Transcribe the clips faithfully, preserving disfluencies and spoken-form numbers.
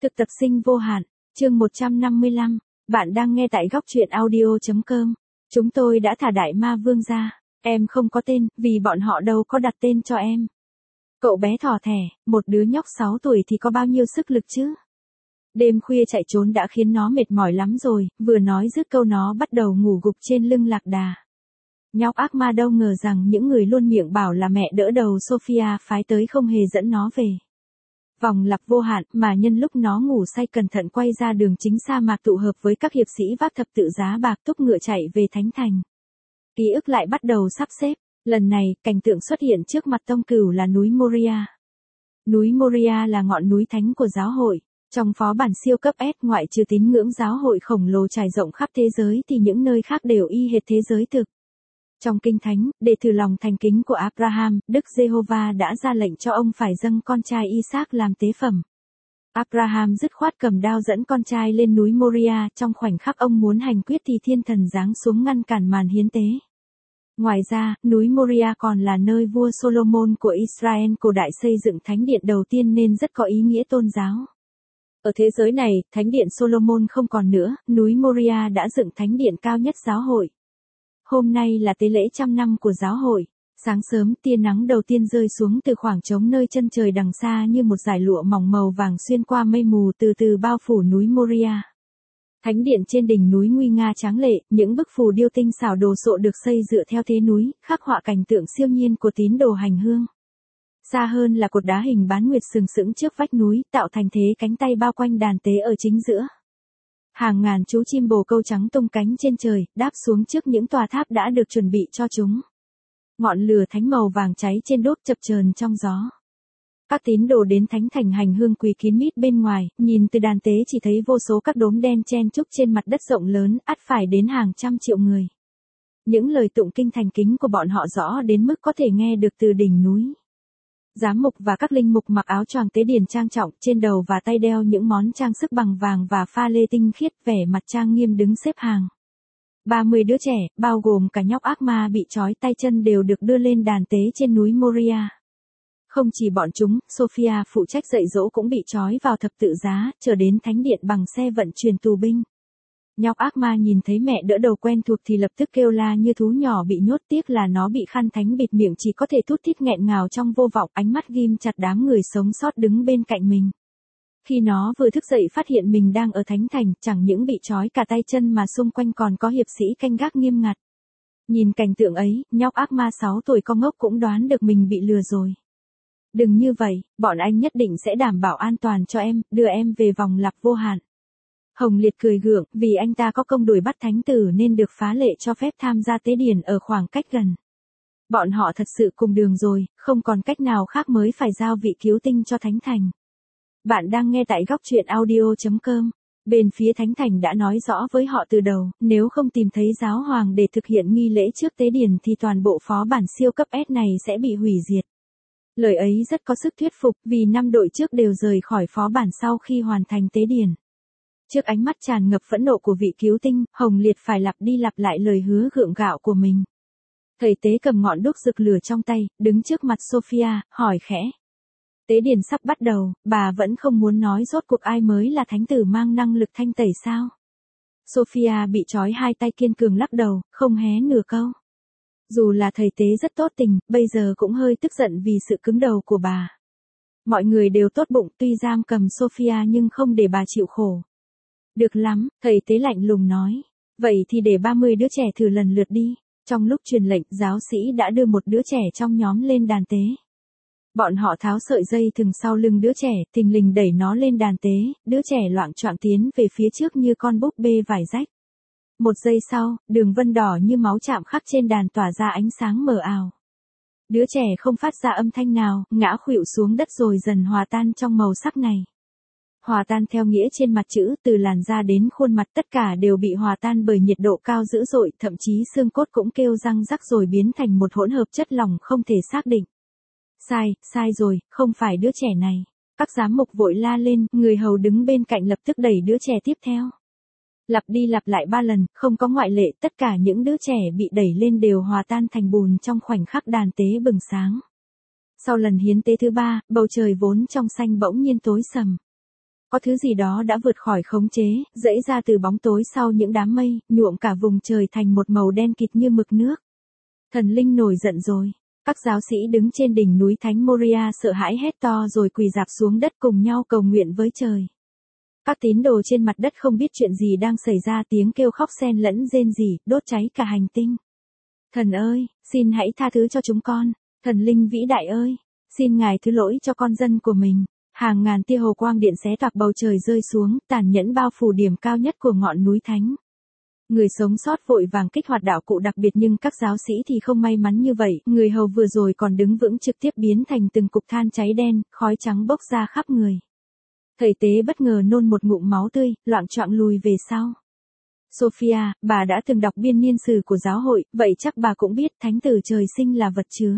Thực tập sinh vô hạn, chương một trăm năm mươi lăm, bạn đang nghe tại góc truyện audio.com. Chúng tôi đã thả đại ma vương ra, em không có tên, vì bọn họ đâu có đặt tên cho em. Cậu bé thỏ thẻ, một đứa nhóc sáu tuổi thì có bao nhiêu sức lực chứ? Đêm khuya chạy trốn đã khiến nó mệt mỏi lắm rồi, vừa nói dứt câu nó bắt đầu ngủ gục trên lưng lạc đà. Nhóc ác ma đâu ngờ rằng những người luôn miệng bảo là mẹ đỡ đầu Sophia phái tới không hề dẫn nó về vòng lặp vô hạn, mà nhân lúc nó ngủ say cẩn thận quay ra đường chính sa mạc tụ hợp với các hiệp sĩ vác thập tự giá bạc túc ngựa chạy về Thánh Thành. Ký ức lại bắt đầu sắp xếp, lần này, cảnh tượng xuất hiện trước mặt Tông Cửu là núi Moria. Núi Moria là ngọn núi thánh của giáo hội. Trong phó bản siêu cấp S ngoại trừ tín ngưỡng giáo hội khổng lồ trải rộng khắp thế giới thì những nơi khác đều y hệt thế giới thực. Trong Kinh Thánh, để thử lòng thành kính của Abraham, Đức Giê-hô-va đã ra lệnh cho ông phải dâng con trai Isaac làm tế phẩm. Abraham dứt khoát cầm đao dẫn con trai lên núi Moria, trong khoảnh khắc ông muốn hành quyết thì thiên thần giáng xuống ngăn cản màn hiến tế. Ngoài ra, núi Moria còn là nơi vua Solomon của Israel cổ đại xây dựng thánh điện đầu tiên nên rất có ý nghĩa tôn giáo. Ở thế giới này, thánh điện Solomon không còn nữa, núi Moria đã dựng thánh điện cao nhất giáo hội. Hôm nay là tế lễ trăm năm của giáo hội. Sáng sớm, tia nắng đầu tiên rơi xuống từ khoảng trống nơi chân trời đằng xa như một dải lụa mỏng màu vàng xuyên qua mây mù từ từ bao phủ núi Moria. Thánh điện trên đỉnh núi nguy nga tráng lệ, những bức phù điêu tinh xảo đồ sộ được xây dựa theo thế núi, khắc họa cảnh tượng siêu nhiên của tín đồ hành hương. Xa hơn là cột đá hình bán nguyệt sừng sững trước vách núi, tạo thành thế cánh tay bao quanh đàn tế ở chính giữa. Hàng ngàn chú chim bồ câu trắng tung cánh trên trời, đáp xuống trước những tòa tháp đã được chuẩn bị cho chúng. Ngọn lửa thánh màu vàng cháy trên đốt chập chờn trong gió. Các tín đồ đến Thánh Thành hành hương quỳ kín mít bên ngoài, nhìn từ đàn tế chỉ thấy vô số các đốm đen chen chúc trên mặt đất rộng lớn, ắt phải đến hàng trăm triệu người. Những lời tụng kinh thành kính của bọn họ rõ đến mức có thể nghe được từ đỉnh núi. Giám mục và các linh mục mặc áo choàng tế điền trang trọng, trên đầu và tay đeo những món trang sức bằng vàng và pha lê tinh khiết, vẻ mặt trang nghiêm đứng xếp hàng. ba mươi đứa trẻ, bao gồm cả nhóc ác ma bị trói tay chân đều được đưa lên đàn tế trên núi Moria. Không chỉ bọn chúng, Sophia phụ trách dạy dỗ cũng bị trói vào thập tự giá, trở đến thánh điện bằng xe vận chuyển tù binh. Nhóc ác ma nhìn thấy mẹ đỡ đầu quen thuộc thì lập tức kêu la như thú nhỏ bị nhốt, tiếc là nó bị khăn thánh bịt miệng chỉ có thể thút thít nghẹn ngào trong vô vọng, ánh mắt ghim chặt đám người sống sót đứng bên cạnh mình. Khi nó vừa thức dậy phát hiện mình đang ở Thánh Thành, chẳng những bị trói cả tay chân mà xung quanh còn có hiệp sĩ canh gác nghiêm ngặt. Nhìn cảnh tượng ấy, nhóc ác ma sáu tuổi con ngốc cũng đoán được mình bị lừa rồi. Đừng như vậy, bọn anh nhất định sẽ đảm bảo an toàn cho em, đưa em về vòng lặp vô hạn. Hồng Liệt cười gượng, vì anh ta có công đuổi bắt thánh tử nên được phá lệ cho phép tham gia tế điển ở khoảng cách gần. Bọn họ thật sự cùng đường rồi, không còn cách nào khác mới phải giao vị cứu tinh cho Thánh Thành. Bạn đang nghe tại góc truyện audio.com. Bên phía Thánh Thành đã nói rõ với họ từ đầu, nếu không tìm thấy giáo hoàng để thực hiện nghi lễ trước tế điển thì toàn bộ phó bản siêu cấp S này sẽ bị hủy diệt. Lời ấy rất có sức thuyết phục vì năm đội trước đều rời khỏi phó bản sau khi hoàn thành tế điển. Trước ánh mắt tràn ngập phẫn nộ của vị cứu tinh, Hồng Liệt phải lặp đi lặp lại lời hứa gượng gạo của mình. Thầy tế cầm ngọn đuốc rực lửa trong tay, đứng trước mặt Sophia, hỏi khẽ. Tế điển sắp bắt đầu, bà vẫn không muốn nói rốt cuộc ai mới là thánh tử mang năng lực thanh tẩy sao? Sophia bị trói hai tay kiên cường lắc đầu, không hé nửa câu. Dù là thầy tế rất tốt tình, bây giờ cũng hơi tức giận vì sự cứng đầu của bà. Mọi người đều tốt bụng tuy giam cầm Sophia nhưng không để bà chịu khổ. Được lắm, thầy tế lạnh lùng nói. Vậy thì để ba mươi đứa trẻ thử lần lượt đi. Trong lúc truyền lệnh, giáo sĩ đã đưa một đứa trẻ trong nhóm lên đàn tế. Bọn họ tháo sợi dây thừng sau lưng đứa trẻ, thình lình đẩy nó lên đàn tế, đứa trẻ loạng choạng tiến về phía trước như con búp bê vải rách. Một giây sau, đường vân đỏ như máu chạm khắc trên đàn tỏa ra ánh sáng mờ ảo. Đứa trẻ không phát ra âm thanh nào, ngã khuỵu xuống đất rồi dần hòa tan trong màu sắc này. Hòa tan theo nghĩa trên mặt chữ, từ làn da đến khuôn mặt tất cả đều bị hòa tan bởi nhiệt độ cao dữ dội, thậm chí xương cốt cũng kêu răng rắc rồi biến thành một hỗn hợp chất lỏng không thể xác định. Sai, sai rồi, không phải đứa trẻ này. Các giám mục vội la lên, người hầu đứng bên cạnh lập tức đẩy đứa trẻ tiếp theo. Lặp đi lặp lại ba lần, không có ngoại lệ, tất cả những đứa trẻ bị đẩy lên đều hòa tan thành bùn trong khoảnh khắc đàn tế bừng sáng. Sau lần hiến tế thứ ba, bầu trời vốn trong xanh bỗng nhiên tối sầm. có thứ gì đó đã vượt khỏi khống chế, dẫy ra từ bóng tối sau những đám mây, nhuộm cả vùng trời thành một màu đen kịt như mực nước. Thần linh nổi giận rồi. Các giáo sĩ đứng trên đỉnh núi Thánh Moria sợ hãi hét to rồi quỳ rạp xuống đất cùng nhau cầu nguyện với trời. Các tín đồ trên mặt đất không biết chuyện gì đang xảy ra, tiếng kêu khóc xen lẫn rên rỉ, đốt cháy cả hành tinh. Thần ơi, xin hãy tha thứ cho chúng con. Thần linh vĩ đại ơi, xin Ngài thứ lỗi cho con dân của mình. Hàng ngàn tia hồ quang điện xé toạc bầu trời rơi xuống, tàn nhẫn bao phủ điểm cao nhất của ngọn núi Thánh. Người sống sót vội vàng kích hoạt đạo cụ đặc biệt, nhưng các giáo sĩ thì không may mắn như vậy, người hầu vừa rồi còn đứng vững trực tiếp biến thành từng cục than cháy đen, khói trắng bốc ra khắp người. Thầy tế bất ngờ nôn một ngụm máu tươi, loạng choạng lùi về sau. Sophia, bà đã từng đọc biên niên sử của giáo hội, vậy chắc bà cũng biết thánh tử trời sinh là vật chứa.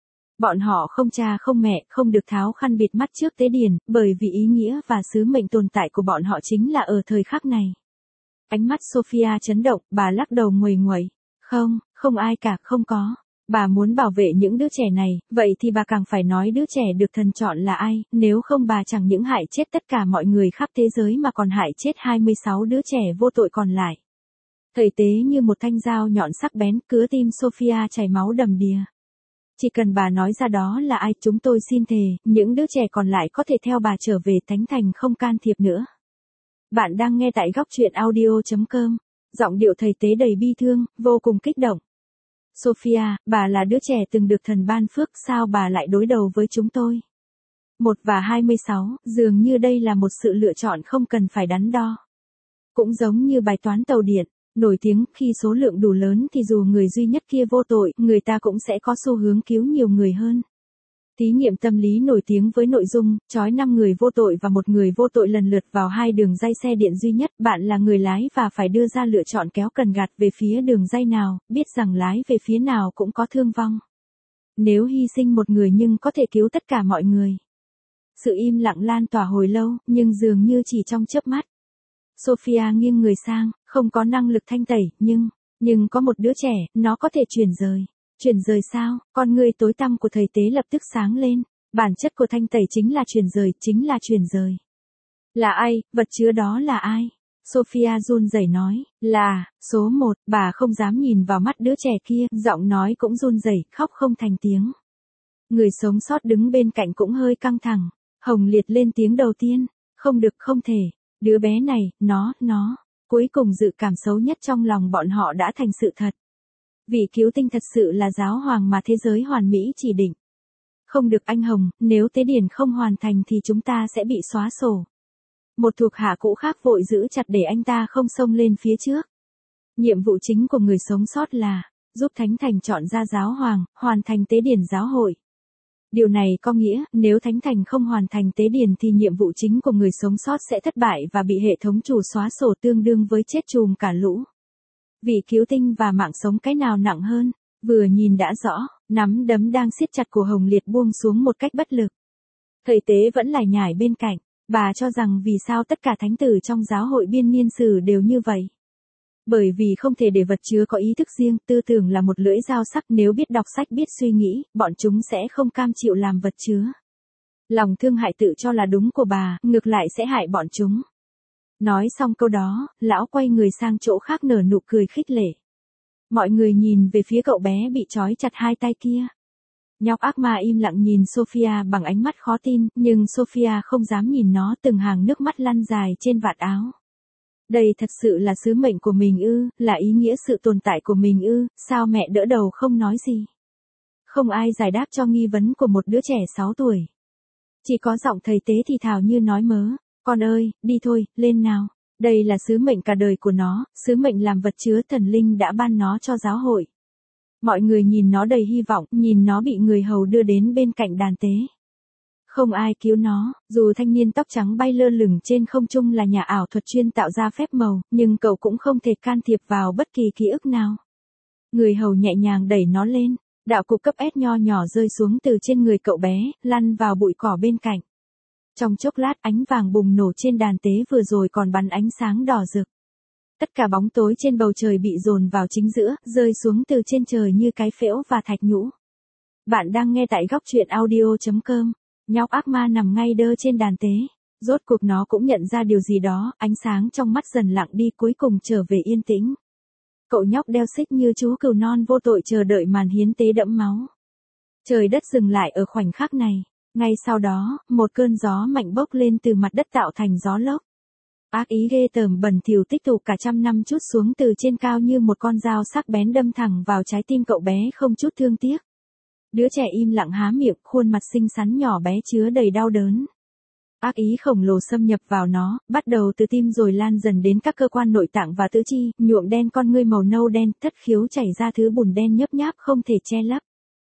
Bọn họ không cha không mẹ, không được tháo khăn bịt mắt trước tế điển, bởi vì ý nghĩa và sứ mệnh tồn tại của bọn họ chính là ở thời khắc này. Ánh mắt Sophia chấn động, bà lắc đầu nguầy nguẩy. Không, không ai cả, không có. Bà muốn bảo vệ những đứa trẻ này, vậy thì bà càng phải nói đứa trẻ được thần chọn là ai, nếu không bà chẳng những hại chết tất cả mọi người khắp thế giới mà còn hại chết hai mươi sáu đứa trẻ vô tội còn lại. Thầy tế như một thanh dao nhọn sắc bén, cứa tim Sophia chảy máu đầm đìa. Chỉ cần bà nói ra đó là ai, chúng tôi xin thề, những đứa trẻ còn lại có thể theo bà trở về thánh thành không can thiệp nữa. Bạn đang nghe tại góc truyện audio chấm com. Giọng điệu thầy tế đầy bi thương, vô cùng kích động. Sophia, bà là đứa trẻ từng được thần ban phước, sao bà lại đối đầu với chúng tôi? Một và hai mươi sáu, dường như đây là một sự lựa chọn không cần phải đắn đo. Cũng giống như bài toán tàu điện, nổi tiếng, khi số lượng đủ lớn thì dù người duy nhất kia vô tội, người ta cũng sẽ có xu hướng cứu nhiều người hơn. Thí nghiệm tâm lý nổi tiếng với nội dung, trói năm người vô tội và một người vô tội lần lượt vào hai đường ray xe điện duy nhất, bạn là người lái và phải đưa ra lựa chọn kéo cần gạt về phía đường ray nào, biết rằng lái về phía nào cũng có thương vong. Nếu hy sinh một người nhưng có thể cứu tất cả mọi người. Sự im lặng lan tỏa hồi lâu, nhưng dường như chỉ trong chớp mắt. Sophia nghiêng người sang, không có năng lực thanh tẩy, nhưng, nhưng có một đứa trẻ, nó có thể chuyển rời. Chuyển rời sao? Con ngươi tối tăm của thầy tế lập tức sáng lên. Bản chất của thanh tẩy chính là chuyển rời, chính là chuyển rời. Là ai? Vật chứa đó là ai? Sophia run rẩy nói, là, số một, bà không dám nhìn vào mắt đứa trẻ kia, giọng nói cũng run rẩy, khóc không thành tiếng. Người sống sót đứng bên cạnh cũng hơi căng thẳng. Hồng Liệt lên tiếng đầu tiên, không được, không thể. Đứa bé này, nó, nó. Cuối cùng dự cảm xấu nhất trong lòng bọn họ đã thành sự thật. Vị cứu tinh thật sự là giáo hoàng mà thế giới hoàn mỹ chỉ định. Không được anh Hồng, nếu tế điển không hoàn thành thì chúng ta sẽ bị xóa sổ. Một thuộc hạ cũ khác vội giữ chặt để anh ta không xông lên phía trước. Nhiệm vụ chính của người sống sót là giúp Thánh Thành chọn ra giáo hoàng, hoàn thành tế điển giáo hội. Điều này có nghĩa, nếu Thánh Thành không hoàn thành tế điển thì nhiệm vụ chính của người sống sót sẽ thất bại và bị hệ thống chủ xóa sổ, tương đương với chết chùm cả lũ. Vì cứu tinh và mạng sống cái nào nặng hơn, vừa nhìn đã rõ, nắm đấm đang siết chặt của Hồng Liệt buông xuống một cách bất lực. Thầy tế vẫn lải nhải bên cạnh, bà cho rằng vì sao tất cả thánh tử trong giáo hội biên niên sử đều như vậy. Bởi vì không thể để vật chứa có ý thức riêng, tư tưởng là một lưỡi dao sắc, nếu biết đọc sách biết suy nghĩ, bọn chúng sẽ không cam chịu làm vật chứa. Lòng thương hại tự cho là đúng của bà, ngược lại sẽ hại bọn chúng. Nói xong câu đó, lão quay người sang chỗ khác nở nụ cười khích lệ. Mọi người nhìn về phía cậu bé bị trói chặt hai tay kia. Nhóc ác ma im lặng nhìn Sophia bằng ánh mắt khó tin, nhưng Sophia không dám nhìn nó, từng hàng nước mắt lăn dài trên vạt áo. Đây thật sự là sứ mệnh của mình ư, là ý nghĩa sự tồn tại của mình ư, sao mẹ đỡ đầu không nói gì. Không ai giải đáp cho nghi vấn của một đứa trẻ sáu tuổi. Chỉ có giọng thầy tế thì thào như nói mớ. Con ơi, đi thôi, lên nào. Đây là sứ mệnh cả đời của nó, sứ mệnh làm vật chứa thần linh đã ban nó cho giáo hội. Mọi người nhìn nó đầy hy vọng, nhìn nó bị người hầu đưa đến bên cạnh đàn tế. Không ai cứu nó, dù thanh niên tóc trắng bay lơ lửng trên không trung là nhà ảo thuật chuyên tạo ra phép màu, nhưng cậu cũng không thể can thiệp vào bất kỳ ký ức nào. Người hầu nhẹ nhàng đẩy nó lên, đạo cụ cấp S nho nhỏ rơi xuống từ trên người cậu bé, lăn vào bụi cỏ bên cạnh. Trong chốc lát ánh vàng bùng nổ trên đàn tế vừa rồi còn bắn ánh sáng đỏ rực. Tất cả bóng tối trên bầu trời bị dồn vào chính giữa, rơi xuống từ trên trời như cái phễu và thạch nhũ. Bạn đang nghe tại góc truyện audio chấm com. Nhóc ác ma nằm ngay đơ trên đàn tế. Rốt cuộc nó cũng nhận ra điều gì đó, ánh sáng trong mắt dần lặng đi cuối cùng trở về yên tĩnh. Cậu nhóc đeo xích như chú cừu non vô tội chờ đợi màn hiến tế đẫm máu. Trời đất dừng lại ở khoảnh khắc này. Ngay sau đó, một cơn gió mạnh bốc lên từ mặt đất tạo thành gió lốc. Ác ý ghê tởm bẩn thỉu tích tụ cả trăm năm trút xuống từ trên cao như một con dao sắc bén đâm thẳng vào trái tim cậu bé không chút thương tiếc. Đứa trẻ im lặng há miệng, khuôn mặt xinh xắn nhỏ bé chứa đầy đau đớn. Ác ý khổng lồ xâm nhập vào nó, bắt đầu từ tim rồi lan dần đến các cơ quan nội tạng và tứ chi, nhuộm đen con ngươi màu nâu đen, thất khiếu chảy ra thứ bùn đen nhấp nháp không thể che lấp.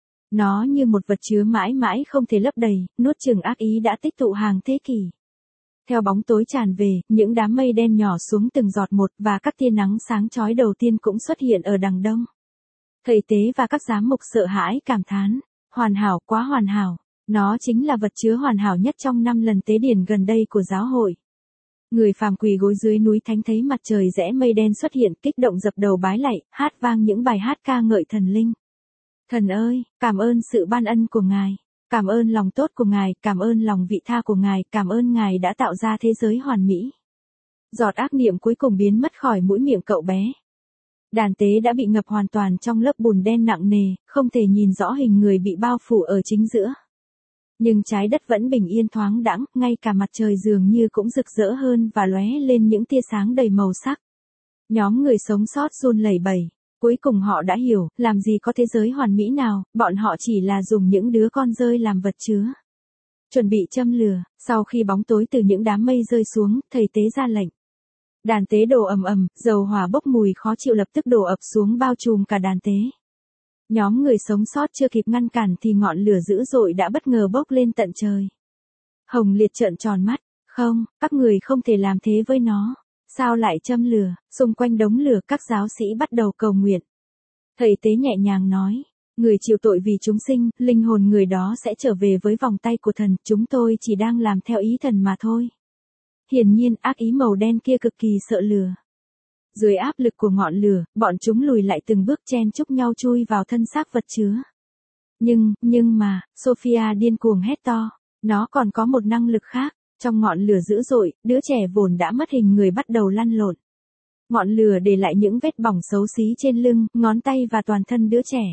Nó như một vật chứa mãi mãi không thể lấp đầy, nuốt chửng ác ý đã tích tụ hàng thế kỷ. Theo bóng tối tràn về, những đám mây đen nhỏ xuống từng giọt một và các tia nắng sáng chói đầu tiên cũng xuất hiện ở đằng đông. Thầy tế và các giám mục sợ hãi cảm thán, hoàn hảo, quá hoàn hảo. Nó chính là vật chứa hoàn hảo nhất trong năm lần tế điển gần đây của giáo hội. Người phàm quỳ gối dưới núi thánh thấy mặt trời rẽ mây đen xuất hiện, kích động dập đầu bái lạy, hát vang những bài hát ca ngợi thần linh. Thần ơi, cảm ơn sự ban ân của Ngài, cảm ơn lòng tốt của Ngài, cảm ơn lòng vị tha của Ngài, cảm ơn Ngài đã tạo ra thế giới hoàn mỹ. Giọt ác niệm cuối cùng biến mất khỏi mũi miệng cậu bé. Đàn tế đã bị ngập hoàn toàn trong lớp bùn đen nặng nề, không thể nhìn rõ hình người bị bao phủ ở chính giữa. Nhưng trái đất vẫn bình yên thoáng đãng, ngay cả mặt trời dường như cũng rực rỡ hơn và lóe lên những tia sáng đầy màu sắc. Nhóm người sống sót run lẩy bẩy. Cuối cùng họ đã hiểu, làm gì có thế giới hoàn mỹ nào, bọn họ chỉ là dùng những đứa con rơi làm vật chứa. Chuẩn bị châm lửa, sau khi bóng tối từ những đám mây rơi xuống, thầy tế ra lệnh. Đàn tế đổ ầm ầm, dầu hỏa bốc mùi khó chịu lập tức đổ ập xuống bao trùm cả đàn tế. Nhóm người sống sót chưa kịp ngăn cản thì ngọn lửa dữ dội đã bất ngờ bốc lên tận trời. Hồng Liệt trợn tròn mắt, không, các người không thể làm thế với nó. Sao lại châm lửa? Xung quanh đống lửa các giáo sĩ bắt đầu cầu nguyện. Thầy tế nhẹ nhàng nói, người chịu tội vì chúng sinh, linh hồn người đó sẽ trở về với vòng tay của thần, chúng tôi chỉ đang làm theo ý thần mà thôi. Hiển nhiên ác ý màu đen kia cực kỳ sợ lửa. Dưới áp lực của ngọn lửa, bọn chúng lùi lại từng bước chen chúc nhau chui vào thân xác vật chứa. Nhưng, nhưng mà, Sophia điên cuồng hét to, nó còn có một năng lực khác. Trong ngọn lửa dữ dội, đứa trẻ vốn đã mất hình người bắt đầu lăn lộn. Ngọn lửa để lại những vết bỏng xấu xí trên lưng, ngón tay và toàn thân đứa trẻ.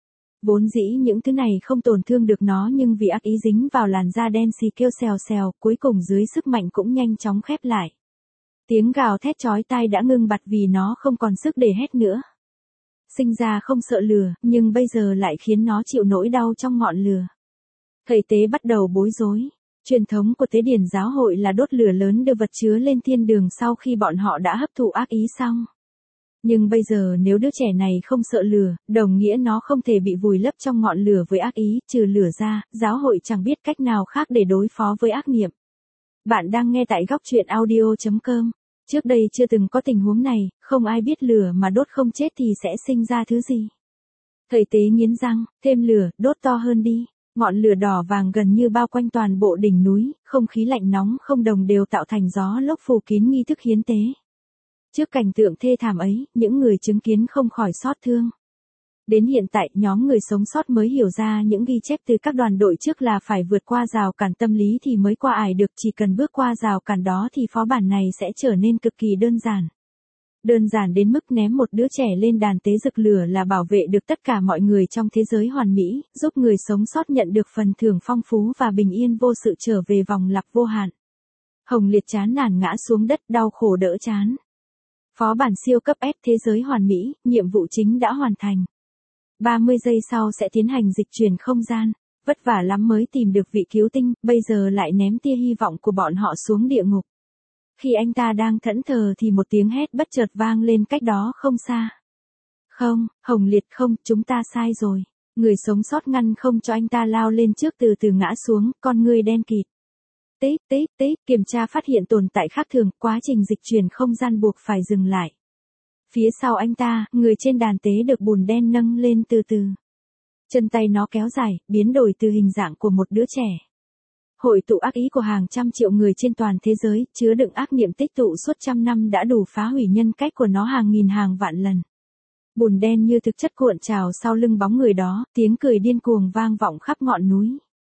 Vốn dĩ những thứ này không tổn thương được nó nhưng vì ác ý dính vào làn da đen xì kêu xèo xèo, cuối cùng dưới sức mạnh cũng nhanh chóng khép lại. Tiếng gào thét chói tai đã ngưng bặt vì nó không còn sức để hét nữa. Sinh ra không sợ lửa, nhưng bây giờ lại khiến nó chịu nỗi đau trong ngọn lửa. Thầy tế bắt đầu bối rối. Truyền thống của tế điển giáo hội là đốt lửa lớn đưa vật chứa lên thiên đường sau khi bọn họ đã hấp thụ ác ý xong. Nhưng bây giờ nếu đứa trẻ này không sợ lửa, đồng nghĩa nó không thể bị vùi lấp trong ngọn lửa với ác ý, trừ lửa ra, giáo hội chẳng biết cách nào khác để đối phó với ác niệm. Bạn đang nghe tại góc truyện audio chấm com. Trước đây chưa từng có tình huống này, không ai biết lửa mà đốt không chết thì sẽ sinh ra thứ gì. Thầy tế nghiến răng, thêm lửa, đốt to hơn đi. Ngọn lửa đỏ vàng gần như bao quanh toàn bộ đỉnh núi, không khí lạnh nóng không đồng đều tạo thành gió lốc phủ kín nghi thức hiến tế. Trước cảnh tượng thê thảm ấy, những người chứng kiến không khỏi xót thương. Đến hiện tại, nhóm người sống sót mới hiểu ra những ghi chép từ các đoàn đội trước là phải vượt qua rào cản tâm lý thì mới qua ải được, chỉ cần bước qua rào cản đó thì phó bản này sẽ trở nên cực kỳ đơn giản. Đơn giản đến mức ném một đứa trẻ lên đàn tế rực lửa là bảo vệ được tất cả mọi người trong thế giới hoàn mỹ, giúp người sống sót nhận được phần thưởng phong phú và bình yên vô sự trở về vòng lặp vô hạn. Hồng Liệt chán nản ngã xuống đất đau khổ đỡ chán. Phó bản siêu cấp ép thế giới hoàn mỹ, nhiệm vụ chính đã hoàn thành. ba mươi giây sau sẽ tiến hành dịch chuyển không gian. Vất vả lắm mới tìm được vị cứu tinh, bây giờ lại ném tia hy vọng của bọn họ xuống địa ngục. Khi anh ta đang thẫn thờ thì một tiếng hét bất chợt vang lên cách đó không xa. Không, Hồng Liệt không, chúng ta sai rồi. Người sống sót ngăn không cho anh ta lao lên trước từ từ ngã xuống, con người đen kịt. Tích, tích, tích, kiểm tra phát hiện tồn tại khác thường, quá trình dịch chuyển không gian buộc phải dừng lại. Phía sau anh ta, người trên đàn tế được bùn đen nâng lên từ từ. Chân tay nó kéo dài, biến đổi từ hình dạng của một đứa trẻ. Hội tụ ác ý của hàng trăm triệu người trên toàn thế giới, chứa đựng ác niệm tích tụ suốt trăm năm đã đủ phá hủy nhân cách của nó hàng nghìn hàng vạn lần. Bùn đen như thực chất cuộn trào sau lưng bóng người đó, tiếng cười điên cuồng vang vọng khắp ngọn núi.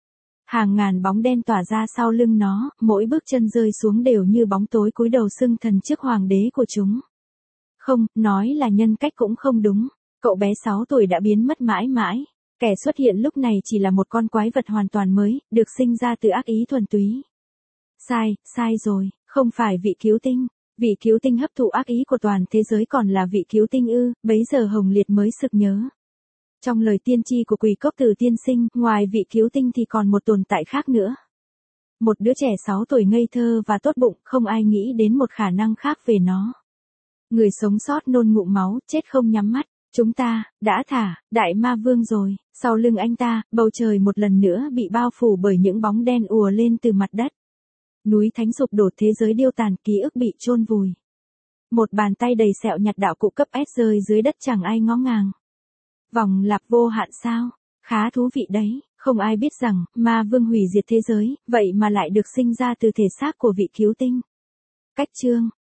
Hàng ngàn bóng đen tỏa ra sau lưng nó, mỗi bước chân rơi xuống đều như bóng tối cúi đầu xưng thần trước hoàng đế của chúng. Không, nói là nhân cách cũng không đúng. Cậu bé sáu tuổi đã biến mất mãi mãi. Kẻ xuất hiện lúc này chỉ là một con quái vật hoàn toàn mới, được sinh ra từ ác ý thuần túy. Sai, sai rồi, không phải vị cứu tinh. Vị cứu tinh hấp thụ ác ý của toàn thế giới còn là vị cứu tinh ư, bấy giờ Hồng Liệt mới sực nhớ. Trong lời tiên tri của Quỳ Cốc Từ tiên sinh, ngoài vị cứu tinh thì còn một tồn tại khác nữa. Một đứa trẻ sáu tuổi ngây thơ và tốt bụng, không ai nghĩ đến một khả năng khác về nó. Người sống sót nôn ngụm máu, chết không nhắm mắt. Chúng ta, đã thả, đại ma vương rồi. Sau lưng anh ta, bầu trời một lần nữa bị bao phủ bởi những bóng đen ùa lên từ mặt đất. Núi thánh sụp đổ, thế giới điêu tàn, ký ức bị chôn vùi. Một bàn tay đầy sẹo nhặt đạo cụ cấp S rơi dưới đất chẳng ai ngó ngàng. Vòng lặp vô hạn sao? Khá thú vị đấy, không ai biết rằng, ma vương hủy diệt thế giới, vậy mà lại được sinh ra từ thể xác của vị cứu tinh. Cách chương